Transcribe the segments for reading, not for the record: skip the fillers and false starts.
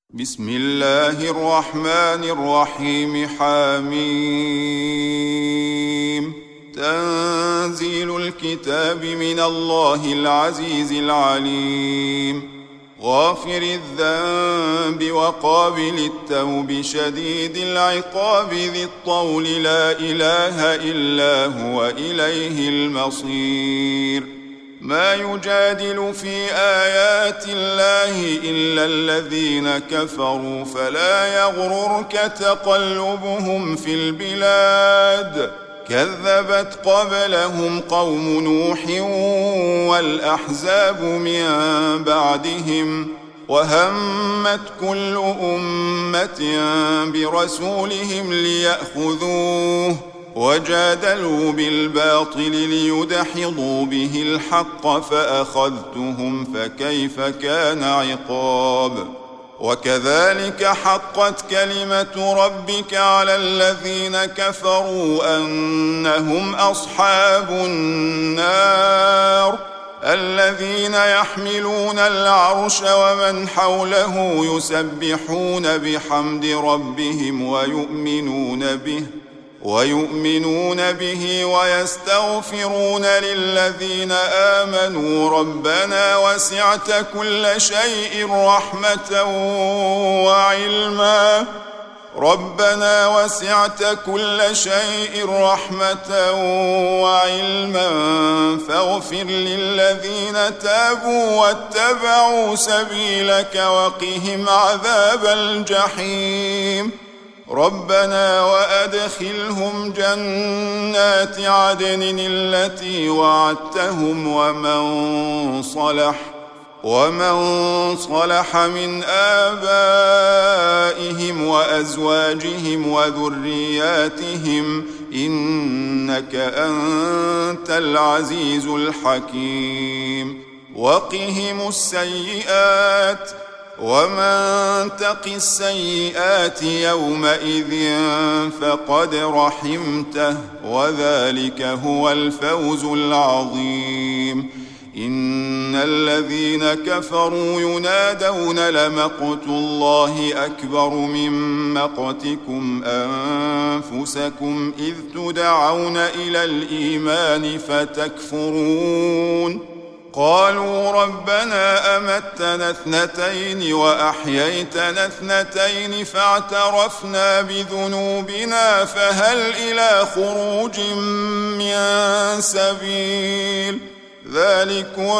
بسم الله الرحمن الرحيم. حميم. تنزيل الكتاب من الله العزيز العليم، غافر الذنب وقابل التوب شديد العقاب ذي الطول لا إله إلا هو إليه المصير. ما يجادل في آيات الله إلا الذين كفروا فلا يغررك تقلبهم في البلاد. كذبت قبلهم قوم نوح والأحزاب من بعدهم، وهمت كل أمة برسولهم ليأخذوه، وجادلوا بالباطل ليدحضوا به الحق فأخذتهم فكيف كان عقاب. وكذلك حقت كلمة ربك على الذين كفروا أنهم أصحاب النار، الذين يحملون العرش ومن حوله يسبحون بحمد ربهم ويؤمنون به ويستغفرون للذين آمنوا ربنا وسعت كل شيء رحمة وعلما فاغفر للذين تابوا واتبعوا سبيلك وقهم عذاب الجحيم. ربنا وأدخلهم جنات عدن التي وعدتهم ومن صلح من آبائهم وأزواجهم وذرياتهم إنك أنت العزيز الحكيم. وقهم السيئات، ومن تق السيئات يومئذ فقد رحمته، وذلك هو الفوز العظيم. إن الذين كفروا ينادون لمقت الله أكبر من مقتكم أنفسكم إذ تدعون إلى الإيمان فتكفرون. قالوا ربنا أمتنا اثنتين وأحييتنا اثنتين فاعترفنا بذنوبنا فهل إلى خروج من سبيل. ذلكم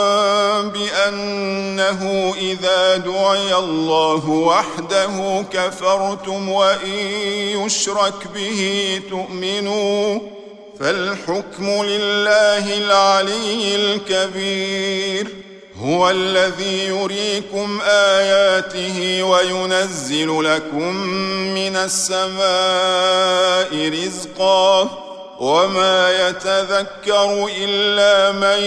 بأنه إذا دعي الله وحده كفرتم وإن يشرك به تؤمنوا، فالحكم لله العلي الكبير. هو الذي يريكم آياته وينزل لكم من السماء رزقا، وما يتذكر إلا من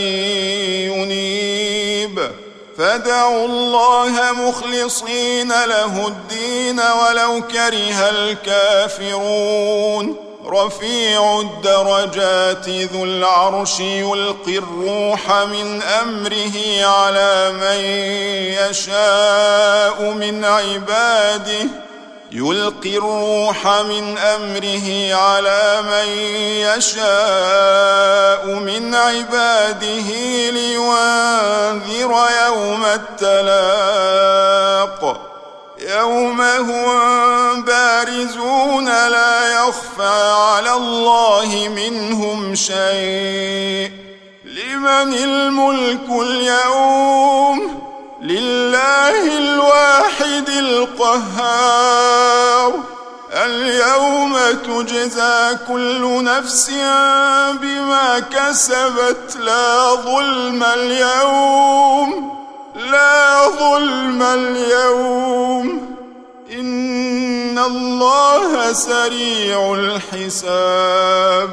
ينيب. فادعوا الله مخلصين له الدين ولو كره الكافرون. رفيع الدرجات ذو العرش يلقي الروح من أمره على من يشاء من عباده لينذر يوم التلاق، يوم هم بارزون لا يخفى على الله منهم شيء. لمن الملك اليوم؟ لله الواحد القهار. اليوم تجزى كل نفس بما كسبت لا ظلم اليوم، إن الله سريع الحساب.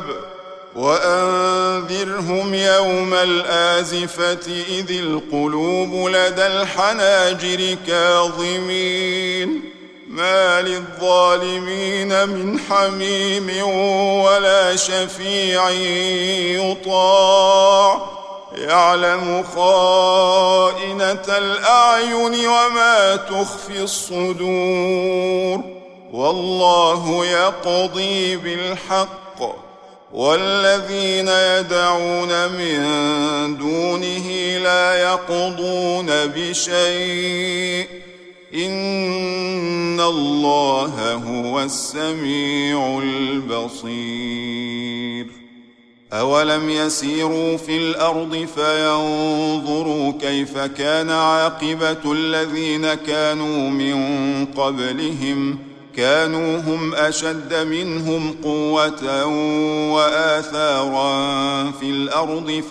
وأنذرهم يوم الآزفة إذ القلوب لدى الحناجر كاظمين، ما للظالمين من حميم ولا شفيع يطاع، يعلم خائنة الأعين وما تخفي الصدور والله يقضي بالحق والذين يدعون من دونه لا يقضون بشيء إن الله هو السميع البصير أولم يسيروا في الأرض فينظروا كيف كان عاقبة الذين كانوا من قبلهم كانوا هم أشد منهم قوة وآثارا في الأرض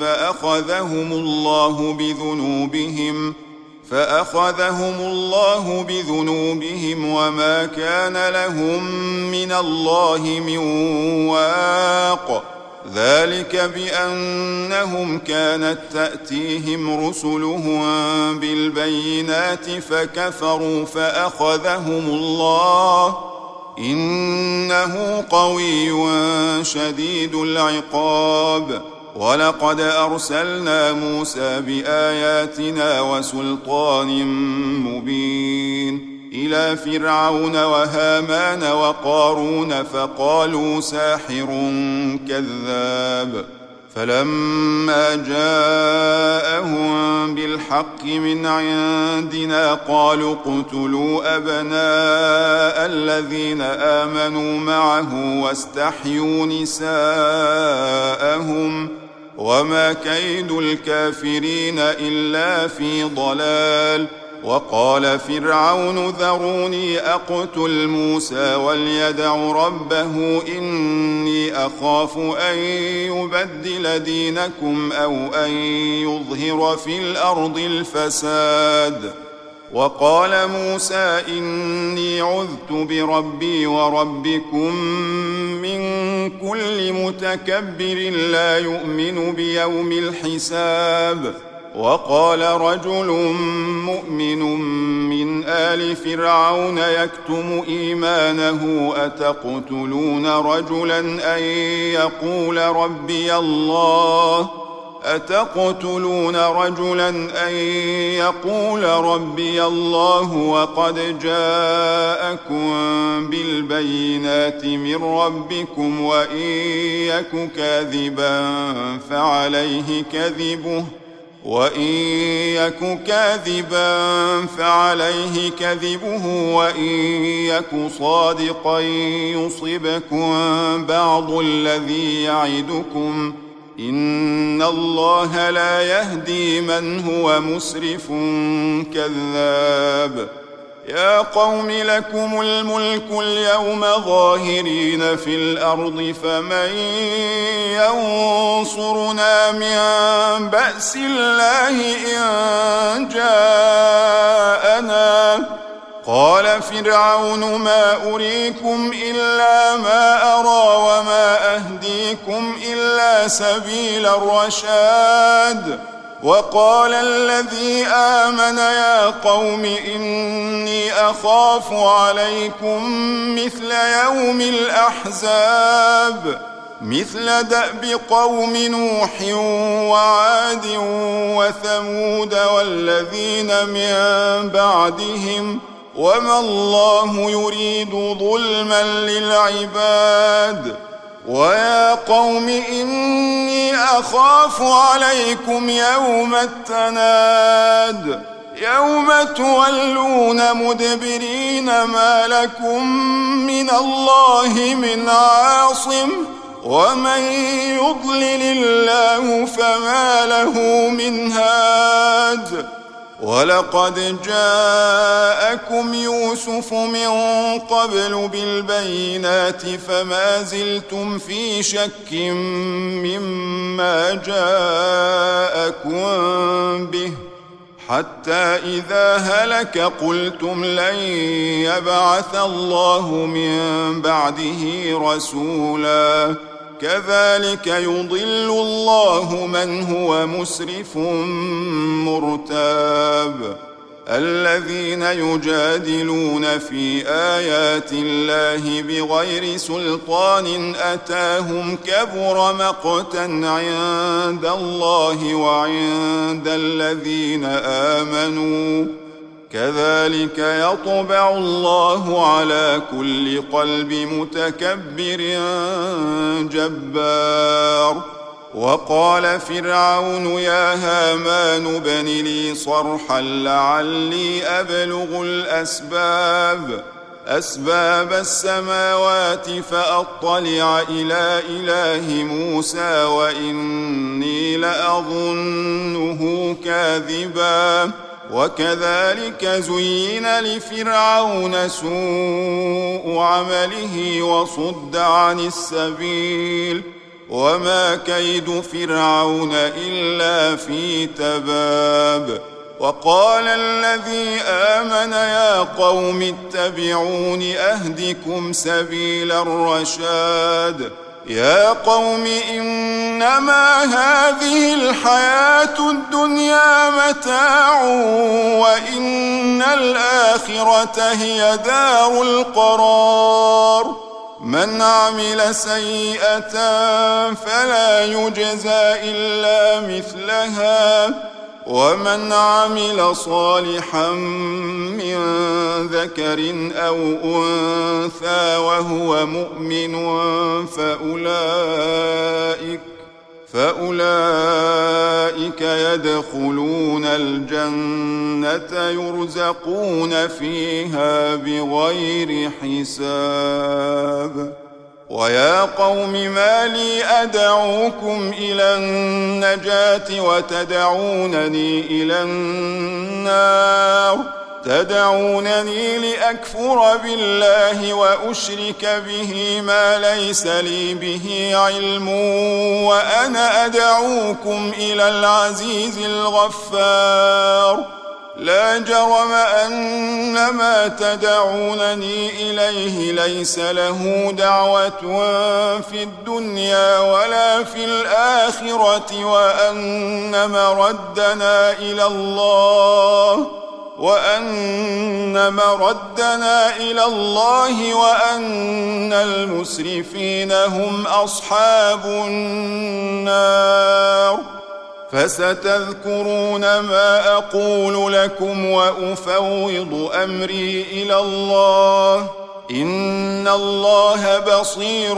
فأخذهم الله بذنوبهم وما كان لهم من الله من واق ذلك بأنهم كانت تأتيهم رسلهم بالبينات فكفروا فأخذهم الله إنه قوي شديد العقاب ولقد أرسلنا موسى بآياتنا وسلطان مبين إلى فرعون وهامان وقارون فقالوا ساحر كذاب فلما جاءهم بالحق من عندنا قالوا اقتلوا أبناء الذين آمنوا معه واستحيوا نساءهم وما كيد الكافرين إلا في ضلال وقال فرعون ذروني أقتل موسى وليدع ربه إني أخاف أن يبدل دينكم أو أن يظهر في الأرض الفساد وقال موسى إني عذت بربي وربكم من كل متكبر لا يؤمن بيوم الحساب وقال رجل مؤمن من آل فرعون يكتم إيمانه أتقتلون رجلا أن يقول ربي الله وقد جاءكم بالبينات من ربكم وإن يك كاذبا فعليه كذبه وإن يك صادقا يصبكم بعض الذي يعدكم إن الله لا يهدي من هو مسرف كذاب يا قوم لكم الملك اليوم ظاهرين في الأرض فمن ينصرنا من بأس الله إن جاءنا قال فرعون ما أريكم إلا ما أرى وما أهديكم إلا سبيل الرشاد وقال الذي آمن يا قوم إني أخاف عليكم مثل يوم الأحزاب مثل دأب قوم نوح وعاد وثمود والذين من بعدهم وما الله يريد ظلما للعباد ويا قوم إني أخاف عليكم يوم التناد يوم تولون مدبرين ما لكم من الله من عاصم ومن يضلل الله فما له من هاد ولقد جاءكم يوسف من قبل بالبينات فما زلتم في شك مما جاءكم به حتى إذا هلك قلتم لن يبعث الله من بعده رسولا كذلك يضل الله من هو مسرف مرتاب الذين يجادلون في آيات الله بغير سلطان أتاهم كبر مقتا عند الله وعند الذين آمنوا كذلك يطبع الله على كل قلب متكبر جبار. وقال فرعون يا هامان ابن لي صرحا لعلي أبلغ أسباب السماوات فأطلع إلى إله موسى وإني لأظنه كاذبا. وكذلك زين لفرعون سوء عمله وصد عن السبيل وما كيد فرعون إلا في تباب. وقال الذي آمن يا قوم اتبعون أهدكم سبيل الرشاد. يا قوم إنما هذه الحياة الدنيا متاع وإن الآخرة هي دار القرار. من عمل سيئة فلا يجزى إلا مثلها ومن عمل صالحا من ذكر أو أنثى وهو مؤمن فأولئك يدخلون الجنة يرزقون فيها بغير حساب. ويا قوم ما لي أدعوكم إلى النجاة وتدعونني إلى النار. تدعونني لأكفر بالله وأشرك به ما ليس لي به علم وأنا أدعوكم إلى العزيز الغفار. لا جرم أن ما تدعونني إليه ليس له دعوة في الدنيا ولا في الآخرة وأن مردنا إلى الله وأن المسرفين هم أصحاب النار. فستذكرون ما أقول لكم وأفوض أمري إلى الله إن الله بصير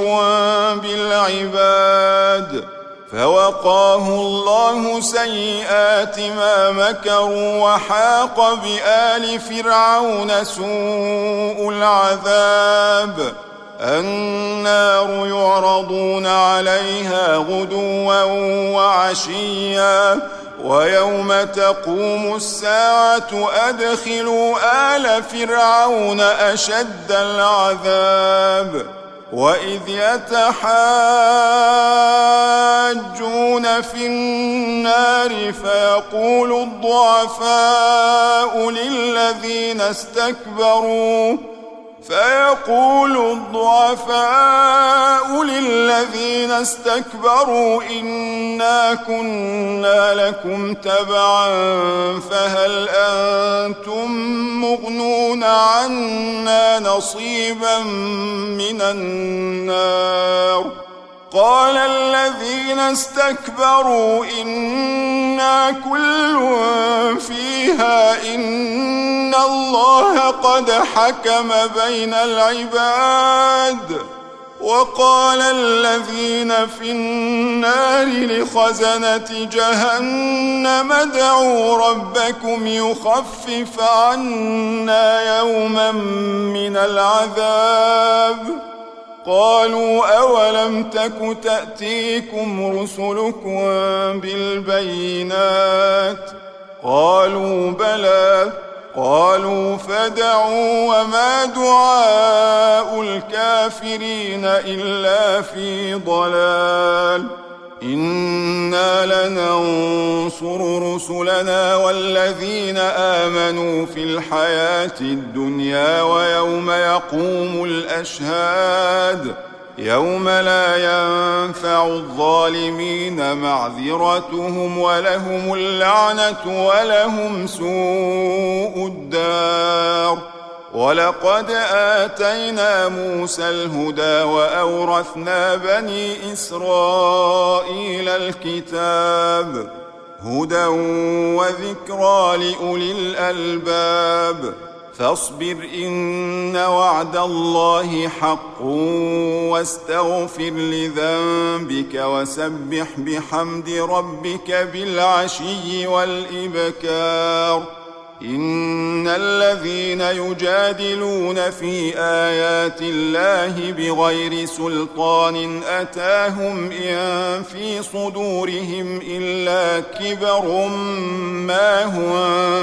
بالعباد. فوقاه الله سيئات ما مكروا وحاق بآل فرعون سوء العذاب. النار يعرضون عليها غدوا وعشيا ويوم تقوم الساعة أدخلوا آل فرعون أشد العذاب. وإذ يتحاجون في النار فيقول الضعفاء للذين استكبروا إنا كنا لكم تبعا فهل أنتم مغنون عنا نصيبا من النار. قال الذين استكبروا إنا كل فيها إن الله قد حكم بين العباد. وقال الذين في النار لخزنة جهنم ادعوا ربكم يخفف عنا يوما من العذاب. قالوا أولم تك تأتيكم رسلكم بالبينات قالوا بلى. قالوا فادعوا وما دعاء الكافرين إلا في ضلال. إنا لننصر رسلنا والذين آمنوا في الحياة الدنيا ويوم يقوم الأشهاد. يوم لا ينفع الظالمين معذرتهم ولهم اللعنة ولهم سوء الدار. ولقد آتينا موسى الهدى وأورثنا بني إسرائيل الكتاب هدى وذكرى لأولي الألباب. فاصبر إن وعد الله حق واستغفر لذنبك وسبح بحمد ربك بالعشي والإبكار. إن الذين يجادلون في آيات الله بغير سلطان أتاهم إن في صدورهم إلا كبر ما هم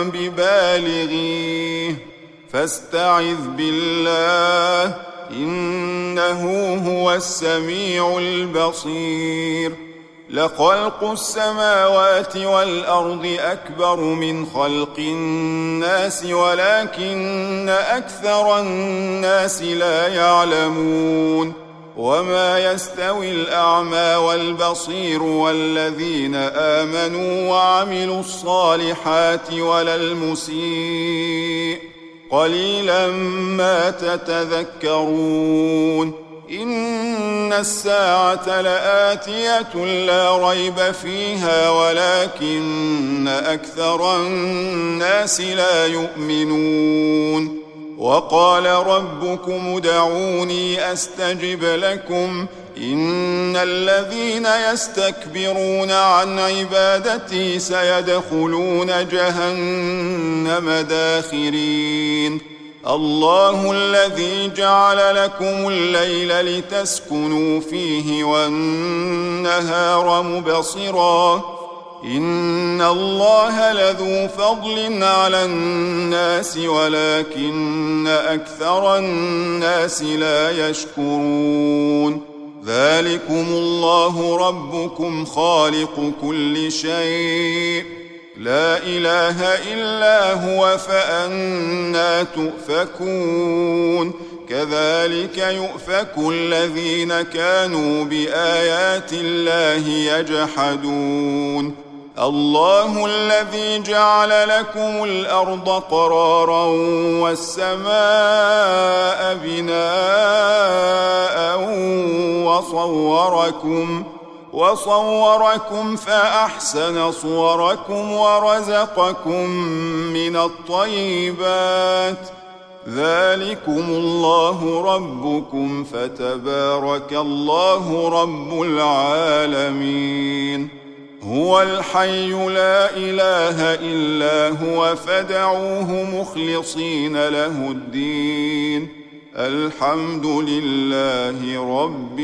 ببالغيه فاستعذ بالله إنه هو السميع البصير. لخلق السماوات والأرض أكبر من خلق الناس ولكن أكثر الناس لا يعلمون. وما يستوي الأعمى والبصير والذين آمنوا وعملوا الصالحات ولا المسيء قليلا ما تتذكرون. إن الساعة لآتية لا ريب فيها ولكن أكثر الناس لا يؤمنون. وقال ربكم ادعوني أستجب لكم إن الذين يستكبرون عن عبادتي سيدخلون جهنم داخرين. الله الذي جعل لكم الليل لتسكنوا فيه والنهار مبصرا إن الله لذو فضل على الناس ولكن أكثر الناس لا يشكرون. ذلكم الله ربكم خالق كل شيء لا إله إلا هو فأنى تؤفكون. كذلك يؤفك الذين كانوا بآيات الله يجحدون. الله الذي جعل لكم الأرض قرارا والسماء بناء وصوركم فأحسن صوركم ورزقكم من الطيبات. ذلكم الله ربكم فتبارك الله رب العالمين. هو الحي لا إله إلا هو فادعوه مخلصين له الدين الحمد لله رب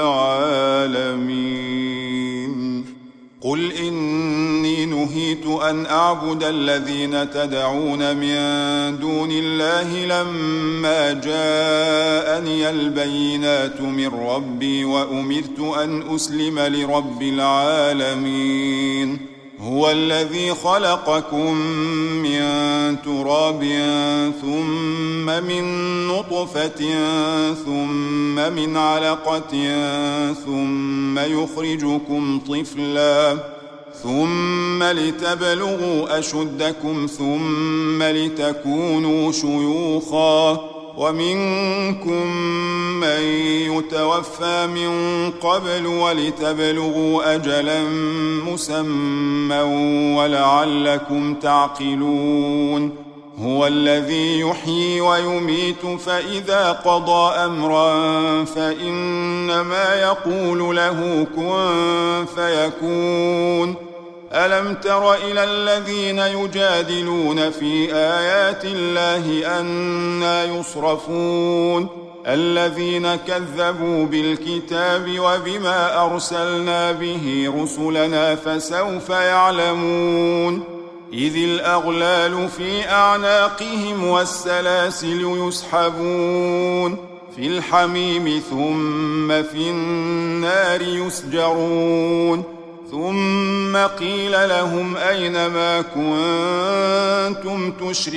العالمين. قل إني نهيت أن أعبد الذين تدعون من دون الله لما جاءني البينات من ربي وأمرت أن أسلم لرب العالمين. هو الذي خلقكم من تراب ثم من نطفة ثم من علقة ثم يخرجكم طفلا ثم لتبلغوا أشدكم ثم لتكونوا شيوخا ومنكم من يتوفى من قبل ولتبلغوا أجلا مسمى ولعلكم تعقلون. هو الذي يحيي ويميت فإذا قضى أمرا فإنما يقول له كن فيكون. ألم تر إلى الذين يجادلون في آيات الله أنى يصرفون الذين كذبوا بالكتاب وبما أرسلنا به رسلنا فسوف يعلمون. إذ الأغلال في أعناقهم والسلاسل يسحبون في الحميم ثم في النار يسجرون. ثم قيل لهم أين ما كنتم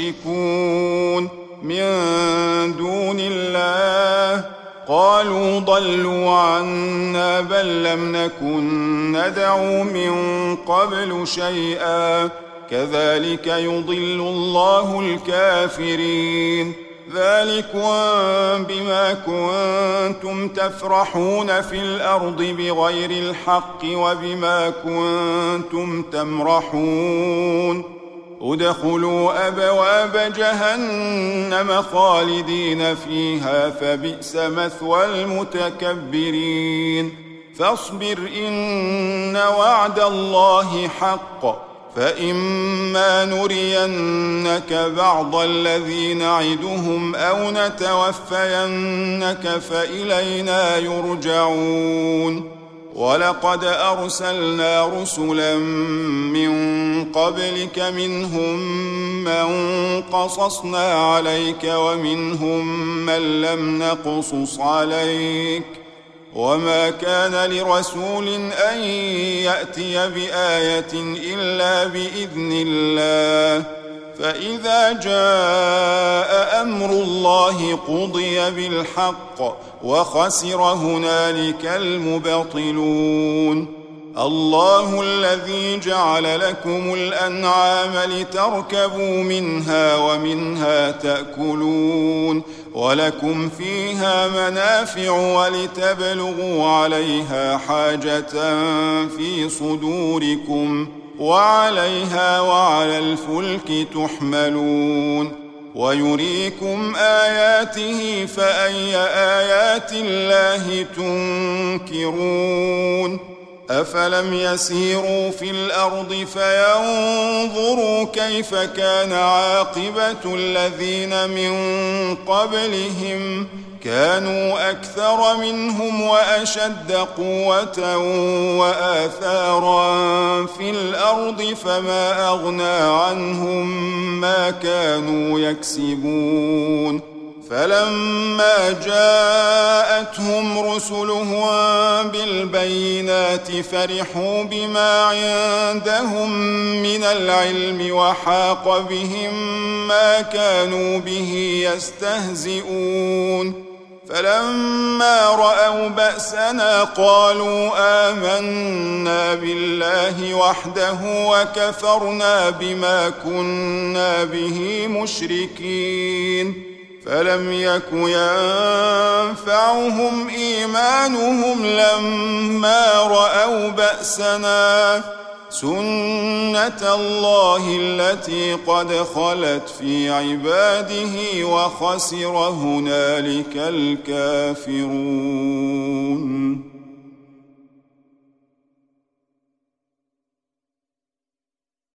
تشركون من دون الله قالوا ضلوا عنا بل لم نكن ندعو من قبل شيئا كذلك يضل الله الكافرين ذلكم بما كنتم تفرحون في الأرض بغير الحق وبما كنتم تمرحون ادخلوا أبواب جهنم خالدين فيها فبئس مثوى المتكبرين فاصبر إن وعد الله حق فإما نرينك بعض الذي نعدهم أو نتوفينك فإلينا يرجعون ولقد أرسلنا رسلا من قبلك منهم من قصصنا عليك ومنهم من لم نقصص عليك وما كان لرسول أن يأتي بآية إلا بإذن الله فإذا جاء أمر الله قضي بالحق وخسر هنالك المبطلون الله الذي جعل لكم الأنعام لتركبوا منها ومنها تأكلون ولكم فيها منافع ولتبلغوا عليها حاجة في صدوركم وعليها وعلى الفلك تحملون ويريكم آياته فأي آيات الله تنكرون أفلم يسيروا في الأرض فينظروا كيف كان عاقبة الذين من قبلهم كانوا أكثر منهم وأشد قوة وآثارا في الأرض فما أغنى عنهم ما كانوا يكسبون فلما جاءتهم رسلهم بالبينات فرحوا بما عندهم من العلم وحاق بهم ما كانوا به يستهزئون فلما رأوا بأسنا قالوا آمنا بالله وحده وكفرنا بما كنا به مشركين فلم يك ينفعهم إيمانهم لما رأوا بأسنا سنة الله التي قد خلت في عباده وخسر هنالك الكافرون